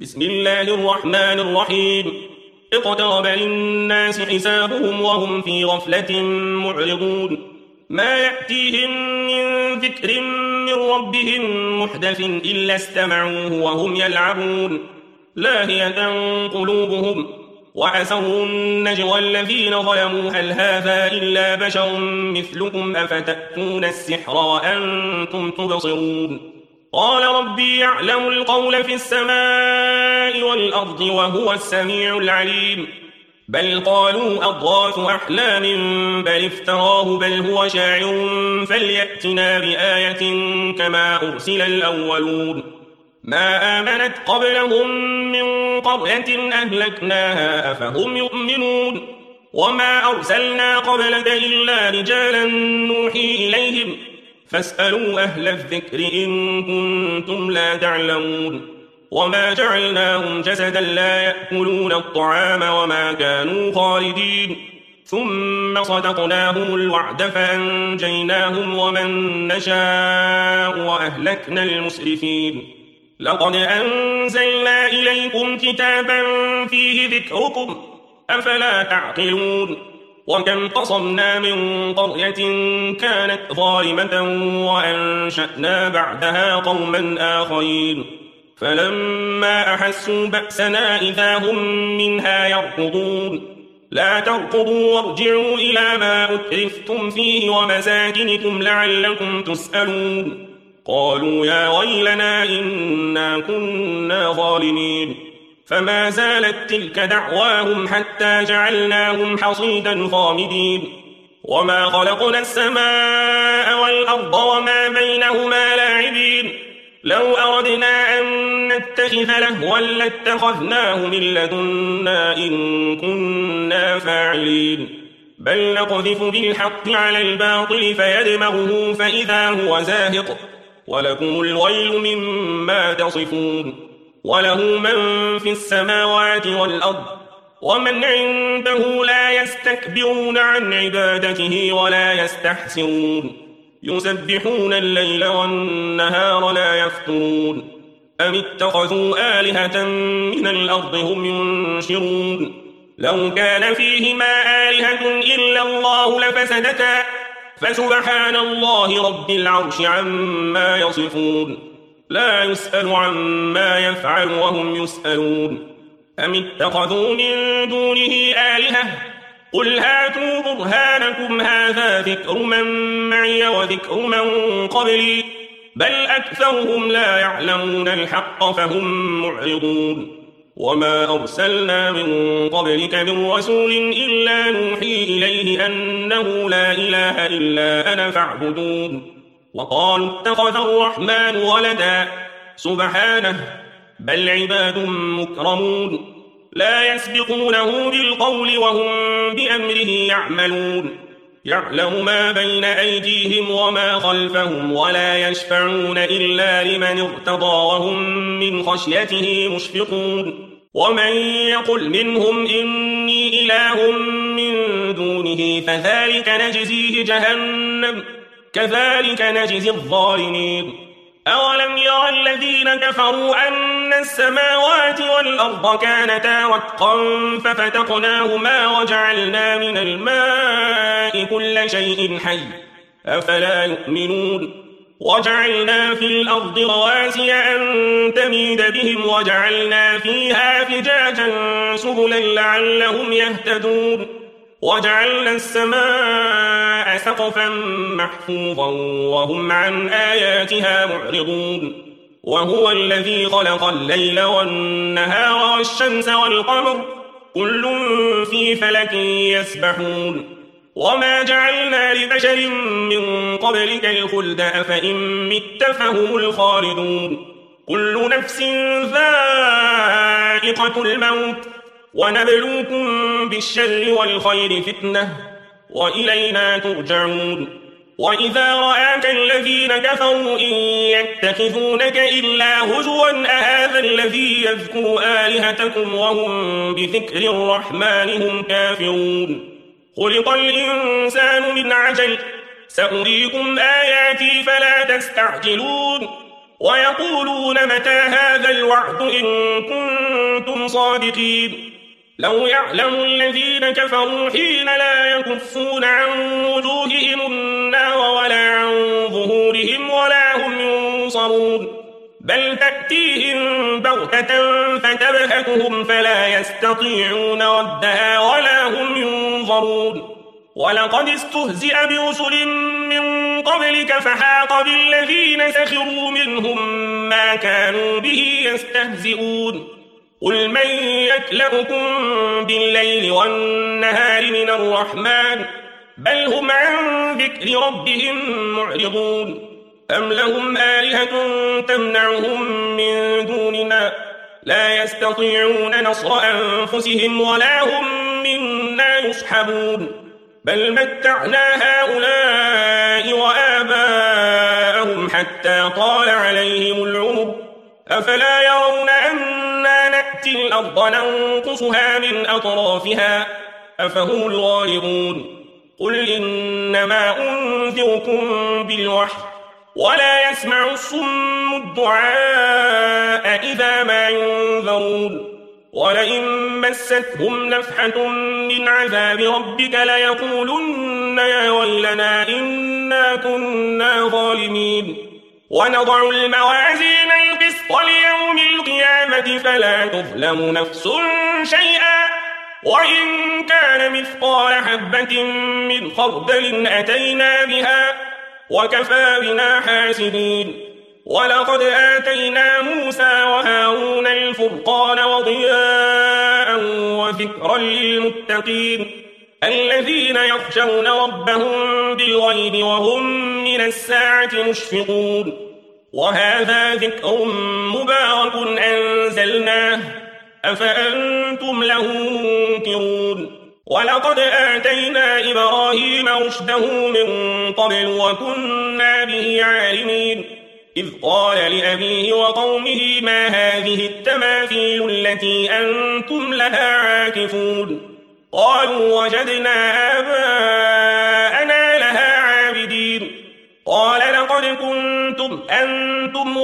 بسم الله الرحمن الرحيم. اقترب للناس حسابهم وهم في غفلة معرضون. ما يأتيهم من ذكر من ربهم محدث إلا استمعوه وهم يلعبون لاهية قلوبهم وأسروا النجوى الذين ظلموا هل هذا إلا بشر مثلكم أفتأتون السحر وأنتم تبصرون. قال ربي يعلم القول في السماء والأرض وهو السميع العليم. بل قالوا أضغاث أحلام بل افتراه بل هو شاعر فليأتنا بآية كما أرسل الأولون. ما آمنت قبلهم من قرية أهلكناها أفهم يؤمنون. وما أرسلنا قبلك إلا رجالا نوحي إليهم فاسألوا أهل الذكر إن كنتم لا تعلمون. وما جعلناهم جسدا لا يأكلون الطعام وما كانوا خالدين. ثم صدقناهم الوعد فأنجيناهم ومن نشاء وأهلكنا المسرفين. لقد أنزلنا إليكم كتابا فيه ذكركم أفلا تعقلون. وكم قصمنا من قرية كانت ظالمة وأنشأنا بعدها قوما آخرين فلما أحسوا بأسنا إذا هم منها يركضون. لا تركضوا وارجعوا إلى ما أترفتم فيه ومساكنكم لعلكم تسألون. قالوا يا ويلنا إنا كنا ظالمين. فما زالت تلك دعواهم حتى جعلناهم حصيدا خامدين. وما خلقنا السماء والأرض وما بينهما لاعبين. لو أردنا أن نتخذ لهوا لاتخذناه من لدنا إن كنا فاعلين. بل نقذف بالحق على الباطل فيدمغه فإذا هو زاهق ولكم الويل مما تصفون. وله من في السماوات والأرض ومن عنده لا يستكبرون عن عبادته ولا يستحسرون. يسبحون الليل والنهار لا يفترون. أم اتخذوا آلهة من الأرض هم ينشرون. لو كان فيهما آلهة إلا الله لفسدتا فسبحان الله رب العرش عما يصفون. لا يسأل عما يفعل وهم يسألون. أم اتخذوا من دونه آلهة قل هاتوا برهانكم هذا ذكر من معي وذكر من قبلي بل أكثرهم لا يعلمون الحق فهم معرضون. وما أرسلنا من قبلك من رسول إلا نوحي إليه أنه لا إله إلا أنا فاعبدون. وقالوا اتخذ الرحمن ولدا سبحانه بل عباد مكرمون لا يسبقونه بالقول وهم بأمره يعملون. يعلم ما بين أيديهم وما خلفهم ولا يشفعون إلا لمن ارتضى وهم من خشيته مشفقون. ومن يقل منهم إني إله من دونه فذلك نجزيه جهنم كذلك نجزي الظالمين. أولم يرى الذين كفروا أن السماوات والأرض كانتا رتقا ففتقناهما وجعلنا من الماء كل شيء حي أفلا يؤمنون. وجعلنا في الأرض رواسي أن تميد بهم وجعلنا فيها فجاجا سبلا لعلهم يهتدون. وجعلنا السماء سقفا محفوظا وهم عن آياتها معرضون. وهو الذي خلق الليل والنهار والشمس والقمر كل في فلك يسبحون. وما جعلنا لبشر من قبلك الخلد أفإن مت فهم الخالدون. كل نفس ذائقة الموت ونبلوكم بالشر والخير فتنة وإلينا ترجعون. وإذا رآك الذين كفروا إن يتخذونك إلا هزوا أهذا الذي يذكر آلهتكم وهم بذكر الرحمن هم كافرون. خلق الإنسان من عجل سأريكم آياتي فلا تستعجلون. ويقولون متى هذا الوعد إن كنتم صادقين لو يعلم الذين كفروا حين لا يكفون عن وجوههم النار ولا عن ظهورهم ولا هم ينصرون بل تأتيهم بغتة فتبهتهم فلا يستطيعون ردها ولا هم ينظرون ولقد استهزئ برسل من قبلك فحاق بالذين سخروا منهم ما كانوا به يستهزئون قل من يكلؤكم بالليل والنهار من الرحمن بل هم عن ذكر ربهم معرضون أم لهم آلهة تمنعهم من دوننا لا يستطيعون نصر أنفسهم ولا هم منا يصحبون بل متعنا هؤلاء وآباءهم حتى طال عليهم العمر أفلا يرون أنا نأتي الأرض ننقصها من أطرافها أفهم الغالبون قل إنما أنذركم بالوحي ولا يسمع الصم الدعاء إذا ما ينذرون ولئن مستهم نفحة من عذاب ربك ليقولن يا ويلنا إنا كنا ظالمين ونضع الموازين القسط ليوم القيامة فلا تظلم نفس شيئا وإن كان مثقال حبة من خردل أتينا بها وكفى بنا حاسبين ولقد آتينا موسى وهارون الفرقان وضياء وذكرا للمتقين الذين يخشون ربهم بالغيب وهم من الساعة مشفقون وهذا ذكر مبارك أنزلناه أفأنتم له منكرون ولقد آتينا إبراهيم رشده من قبل وكنا به عالمين إذ قال لأبيه وقومه ما هذه التماثيل التي أنتم لها عاكفون قالوا وجدنا آباءنا لها عابدين قال لقد كنتم أنتم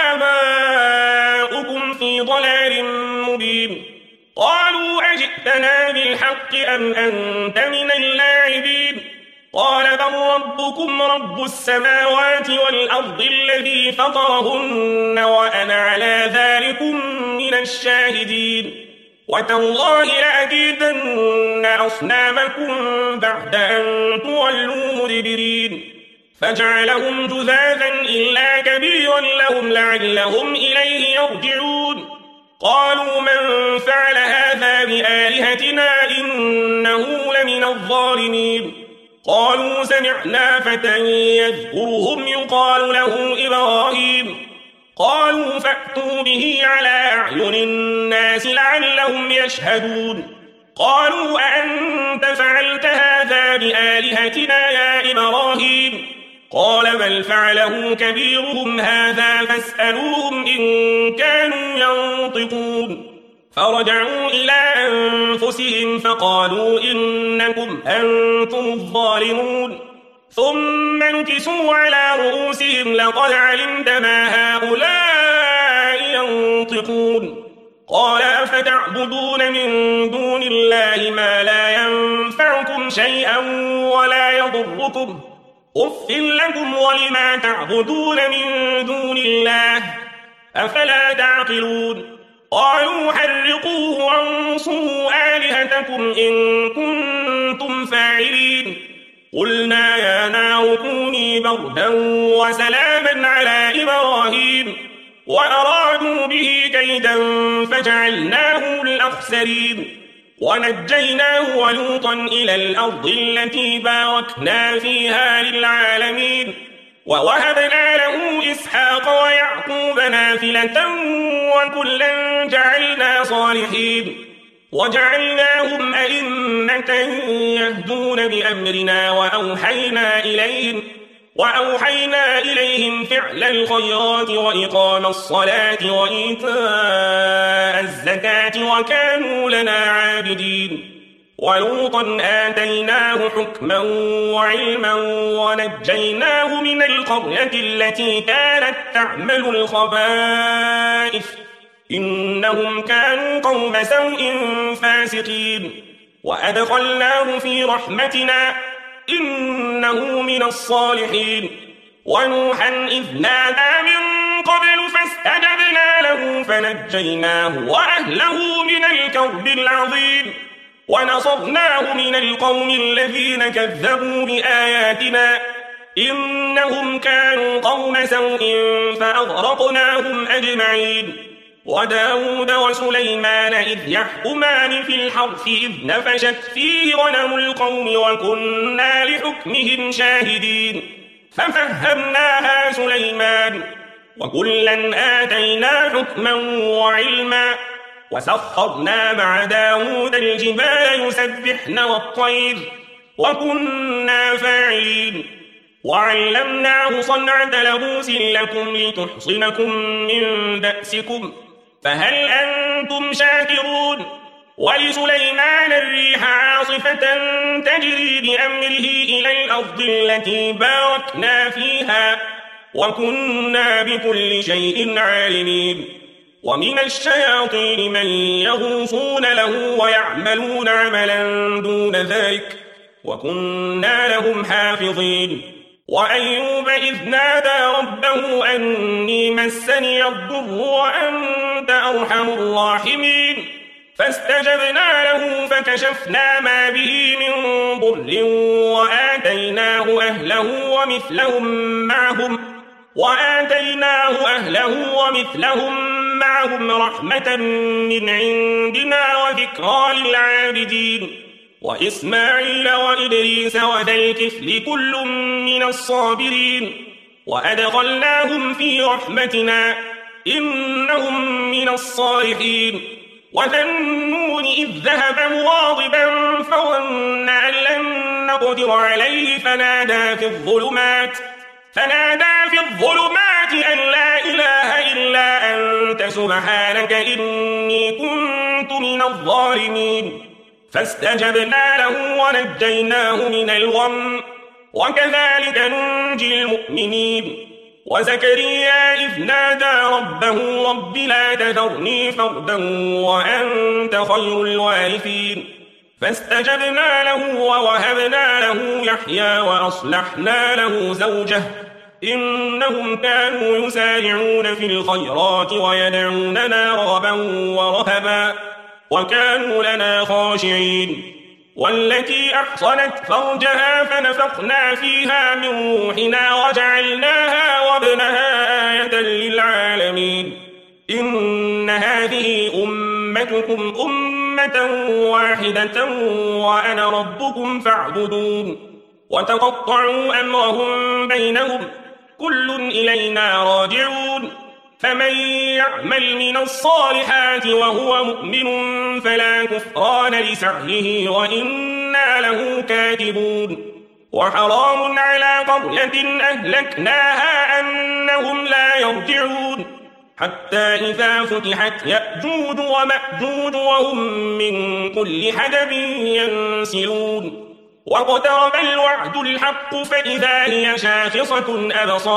وآباؤكم في ضلال مبين قالوا أجئتنا بالحق أم أنت من اللاعبين قال بل ربكم رب السماوات والأرض الذي فطرهن وأنا على ذلكم من الشاهدين وتالله لأكيدن أصنامكم بعد أن تولوا مدبرين فجعلهم جذاذا إلا كبيرا لهم لعلهم إليه يرجعون قالوا من فعل هذا بآلهتنا إنه لمن الظالمين قالوا سمعنا فتى يذكرهم يقال له إبراهيم قالوا فأتوا به على أعين الناس لعلهم يشهدون قالوا أأنت فعلت هذا بآلهتنا يا إبراهيم قال بل فعله كبيرهم هذا فاسألوهم إن كانوا ينطقون فرجعوا إلى أنفسهم فقالوا إنكم أنتم الظالمون ثم نكسوا على رؤوسهم لقد علمت ما هؤلاء ينطقون قال أفتعبدون من دون الله ما لا ينفعكم شيئا ولا يضركم أف لكم ولما تعبدون من دون الله أفلا تعقلون قالوا حرقوه وانصروا آلهتكم إن كنتم فاعلين قلنا يا نار كوني بردا وسلاما على إبراهيم وأرادوا به كيدا فجعلناه الأخسرين ونجيناه ولوطا إلى الأرض التي باركنا فيها للعالمين ووهبنا له إسحاق ويعقوب نافلة وكلا جعلنا صالحين وجعلناهم أئمة يهدون بأمرنا وأوحينا إليهم فعل الخيرات وإقام الصلاة وإيتاء الزكاة وكانوا لنا عابدين ولوطا آتيناه حكما وعلما ونجيناه من القرية التي كانت تعمل الخبائث إنهم كانوا قوم سوء فاسقين وأدخلناه في رحمتنا إنه من الصالحين ونوحا إذ نادى من قبل فاستجبنا له فنجيناه وأهله من الكرب العظيم ونصرناه من القوم الذين كذبوا بآياتنا إنهم كانوا قوم سوء فأغرقناهم أجمعين وداود وسليمان إذ يحكمان في الحرث إذ نفشت فيه غنم القوم وكنا لحكمهم شاهدين ففهمناها سليمان وكلا آتينا حكما وعلما وسخرنا مع داود الجبال يسبحن والطير وكنا فاعلين وعلمناه صنعة لبوس لكم لتحصنكم من بأسكم فهل أنتم شاكرون ولسليمان الريح عاصفة تجري بأمره إلى الأرض التي باركنا فيها وكنا بكل شيء عالمين ومن الشياطين من يغوصون له ويعملون عملا دون ذلك وكنا لهم حافظين وأيوب إذ نادى ربه أني مسني الضر وأنت أرحم الراحمين فاستجبنا له فكشفنا ما به من ضر وآتيناه أهله ومثلهم معهم رحمة من عندنا وذكرى للعابدين وإسماعيل وإدريس وذا الكفل كل من الصابرين وأدخلناهم في رحمتنا إنهم من الصالحين وذا النون إذ ذهب مغاضبا فظن أن لن نقدر عليه فنادى في الظلمات أن لا إله إلا أنت سبحانك إني كنت من الظالمين فاستجبنا له ونجيناه من الغم وكذلك ننجي المؤمنين وزكريا إذ نادى ربه رب لا تذرني فردا وأنت خير الوارثين فاستجبنا له ووهبنا له يحيى وأصلحنا له زوجه إنهم كانوا يسارعون في الخيرات ويدعوننا رغبا ورهبا وكانوا لنا خاشعين والتي أحصنت فرجها فنفخنا فيها من روحنا وجعلناها وابنها آية للعالمين إن هذه أمتكم أمة واحدة وأنا ربكم فاعبدون وتقطعوا أمرهم بينهم كل إلينا راجعون فمن يعمل من الصالحات وهو مؤمن فلا كفران لسعيه وإنا له كاتبون وحرام على قرية أهلكناها أنهم لا يرجعون حتى إذا فتحت يأجوج ومأجوج وهم من كل حدب ينسلون واقترب الوعد الحق فإذا هي شاخصة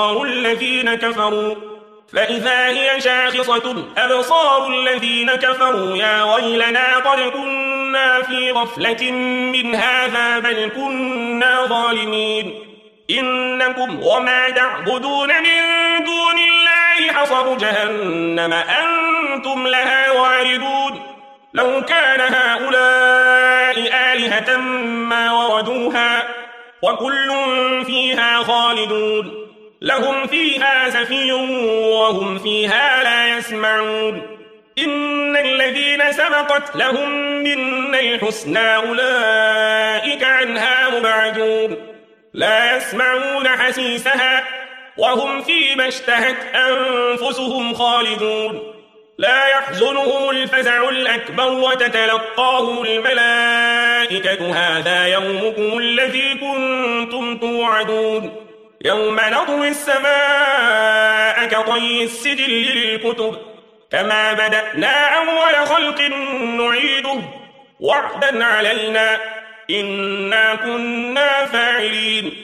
أبصار الذين كفروا يا ويلنا قد كنا في غفلة من هذا بل كنا ظالمين إنكم وما تعبدون من دون الله حصب جهنم أنتم لها واردون لو كان هؤلاء آلهة ما وردوها وكل فيها خالدون لهم فيها زفير وهم فيها لا يسمعون إن الذين سبقت لهم منا الحسنى أولئك عنها مبعدون لا يسمعون حسيسها وهم فيما اشتهت أنفسهم خالدون لا يحزنهم الفزع الأكبر وتتلقاهم الملائكة هذا يومكم الذي كنتم توعدون يوم نطوي السماء كطي السجل للكتب كما بدأنا أول خلق نعيده وعدا علينا إنا كنا فاعلين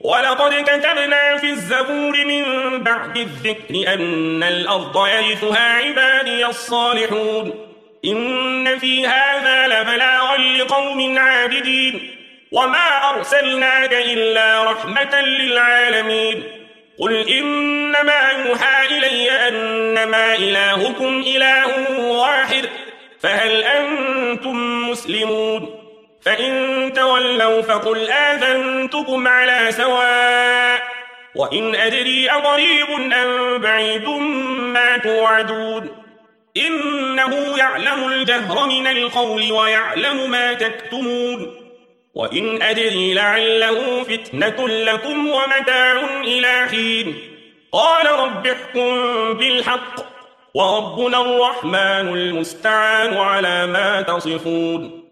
ولقد كتبنا في الزبور من بعد الذكر أن الأرض يرثها عبادي الصالحون إن في هذا لبلاغا لقوم عابدين وما أرسلناك إلا رحمة للعالمين قل إنما يوحى إلي أنما إلهكم إله واحد فهل أنتم مسلمون فإن تولوا فقل آذنتكم على سواء وإن أدري أقريب أم بعيد ما توعدون إنه يعلم الجهر من القول ويعلم ما تكتمون وإن أدري لعله فتنة لكم ومتاع إلى حين قال رب احكم بالحق وربنا الرحمن المستعان على ما تصفون